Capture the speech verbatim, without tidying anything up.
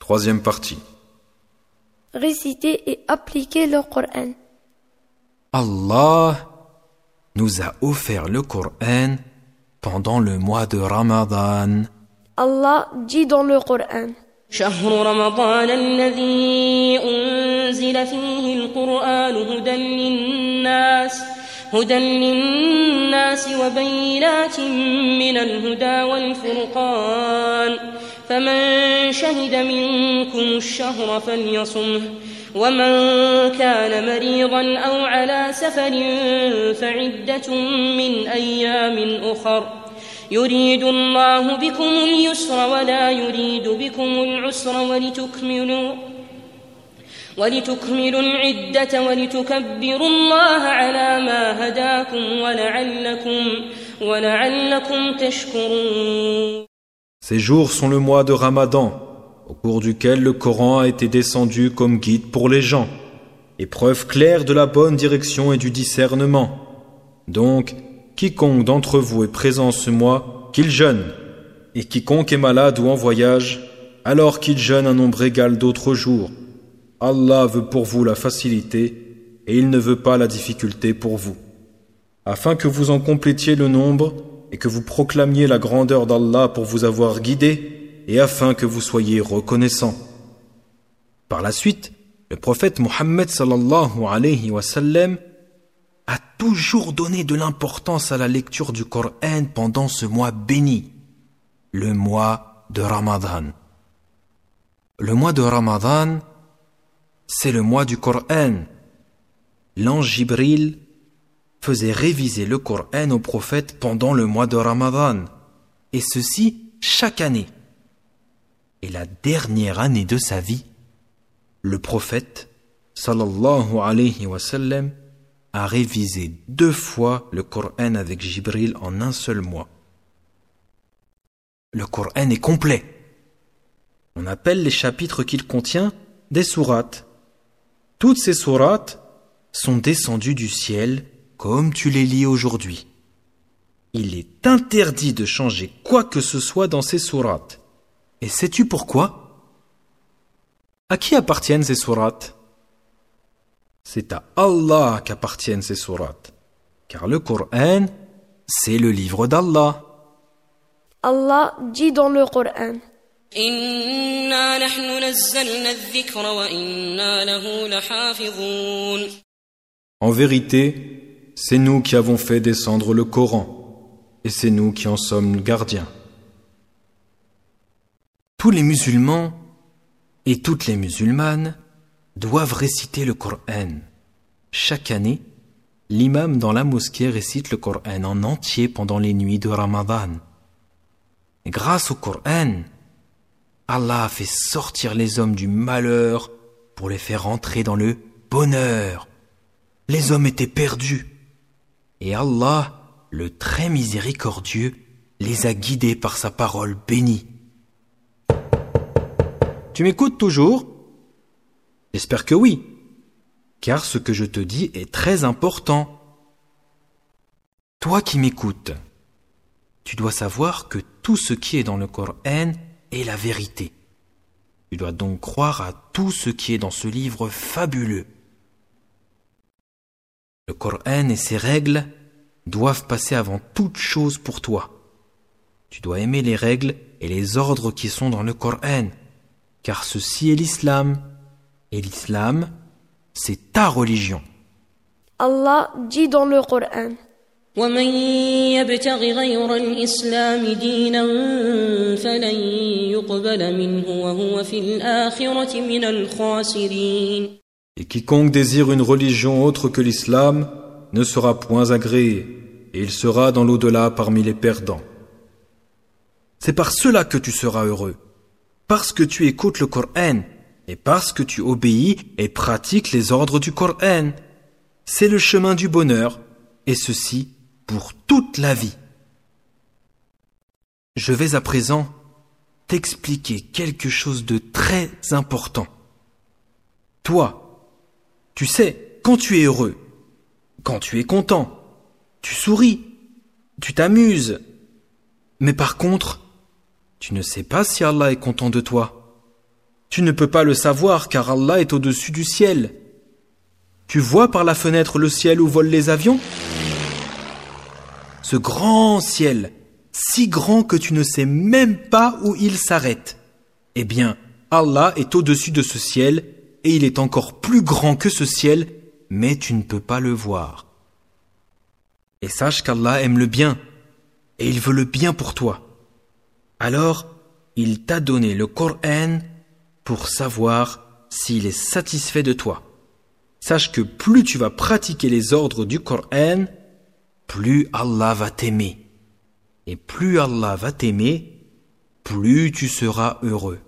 Troisième partie. Réciter et appliquer le Coran. Allah nous a offert le Coran pendant le mois de Ramadan. Allah dit dans le Coran: شهر رمضان الذي أنزل فيه القرآن هدى للناس هدى للناس وبينات من الهدى والفرقان فمن شهد منكم الشهر فليصمه ومن كان مريضا أو على سفر فعدة من أيام أخر يريد الله بكم اليسر ولا يريد بكم العسر ولتكملوا ولتكملوا العدة ولتكبروا الله على ما هداكم ولعلكم ولعلكم تشكرون. Ces jours sont le mois de Ramadan, au cours duquel le Coran a été descendu comme guide pour les gens, et preuve claire de la bonne direction et du discernement. Donc, quiconque d'entre vous est présent ce mois, qu'il jeûne, et quiconque est malade ou en voyage, alors qu'il jeûne un nombre égal d'autres jours. Allah veut pour vous la facilité, et il ne veut pas la difficulté pour vous. Afin que vous en complétiez le nombre, et que vous proclamiez la grandeur d'Allah pour vous avoir guidé, et afin que vous soyez reconnaissants. Par la suite, le prophète Mohammed sallallahu alayhi wa sallam a toujours donné de l'importance à la lecture du Coran pendant ce mois béni, le mois de Ramadan. Le mois de Ramadan, c'est le mois du Coran. L'ange Jibril faisait réviser le Coran au prophète pendant le mois de Ramadan, et ceci chaque année. Et la dernière année de sa vie, le prophète, sallallahu alayhi wa sallam, a révisé deux fois le Coran avec Jibril en un seul mois. Le Coran est complet. On appelle les chapitres qu'il contient des sourates. Toutes ces sourates sont descendues du ciel comme tu les lis aujourd'hui. Il est interdit de changer quoi que ce soit dans ces sourates. Et sais-tu pourquoi? À qui appartiennent ces sourates? C'est à Allah qu'appartiennent ces sourates, car le Coran, c'est le livre d'Allah. Allah dit dans le Coran: إنا نحن نزلنا الذكر وإنا له لحافظون. En vérité, c'est nous qui avons fait descendre le Coran, et c'est nous qui en sommes gardiens. Tous les musulmans et toutes les musulmanes doivent réciter le Coran. Chaque année, l'imam dans la mosquée récite le Coran en entier pendant les nuits de Ramadan. Et grâce au Coran, Allah a fait sortir les hommes du malheur pour les faire entrer dans le bonheur. Les hommes étaient perdus, et Allah, le très miséricordieux, les a guidés par sa parole bénie. Tu m'écoutes toujours? J'espère que oui, car ce que je te dis est très important. Toi qui m'écoutes, tu dois savoir que tout ce qui est dans le Coran est la vérité. Tu dois donc croire à tout ce qui est dans ce livre fabuleux. Le Coran et ses règles doivent passer avant toute chose pour toi. Tu dois aimer les règles et les ordres qui sont dans le Coran, car ceci est l'islam. Et l'islam, c'est ta religion. Allah dit dans le Coran: ومن يبتغ غير الإسلام دينا فلن يقبل منه وهو في الآخرة من الخاسرين. Et quiconque désire une religion autre que l'islam ne sera point agréé, et il sera dans l'au-delà parmi les perdants. C'est par cela que tu seras heureux, parce que tu écoutes le Coran, et parce que tu obéis et pratiques les ordres du Coran. C'est le chemin du bonheur, et ceci pour toute la vie. Je vais à présent t'expliquer quelque chose de très important. Toi, tu sais, quand tu es heureux, quand tu es content, tu souris, tu t'amuses. Mais par contre, tu ne sais pas si Allah est content de toi. Tu ne peux pas le savoir car Allah est au-dessus du ciel. Tu vois par la fenêtre le ciel où volent les avions? Ce grand ciel, si grand que tu ne sais même pas où il s'arrête. Eh bien, Allah est au-dessus de ce ciel et il est encore plus grand que ce ciel, mais tu ne peux pas le voir. Et sache qu'Allah aime le bien et il veut le bien pour toi. Alors, il t'a donné le Coran pour savoir s'il est satisfait de toi. Sache que plus tu vas pratiquer les ordres du Coran, plus Allah va t'aimer. Et plus Allah va t'aimer, plus tu seras heureux.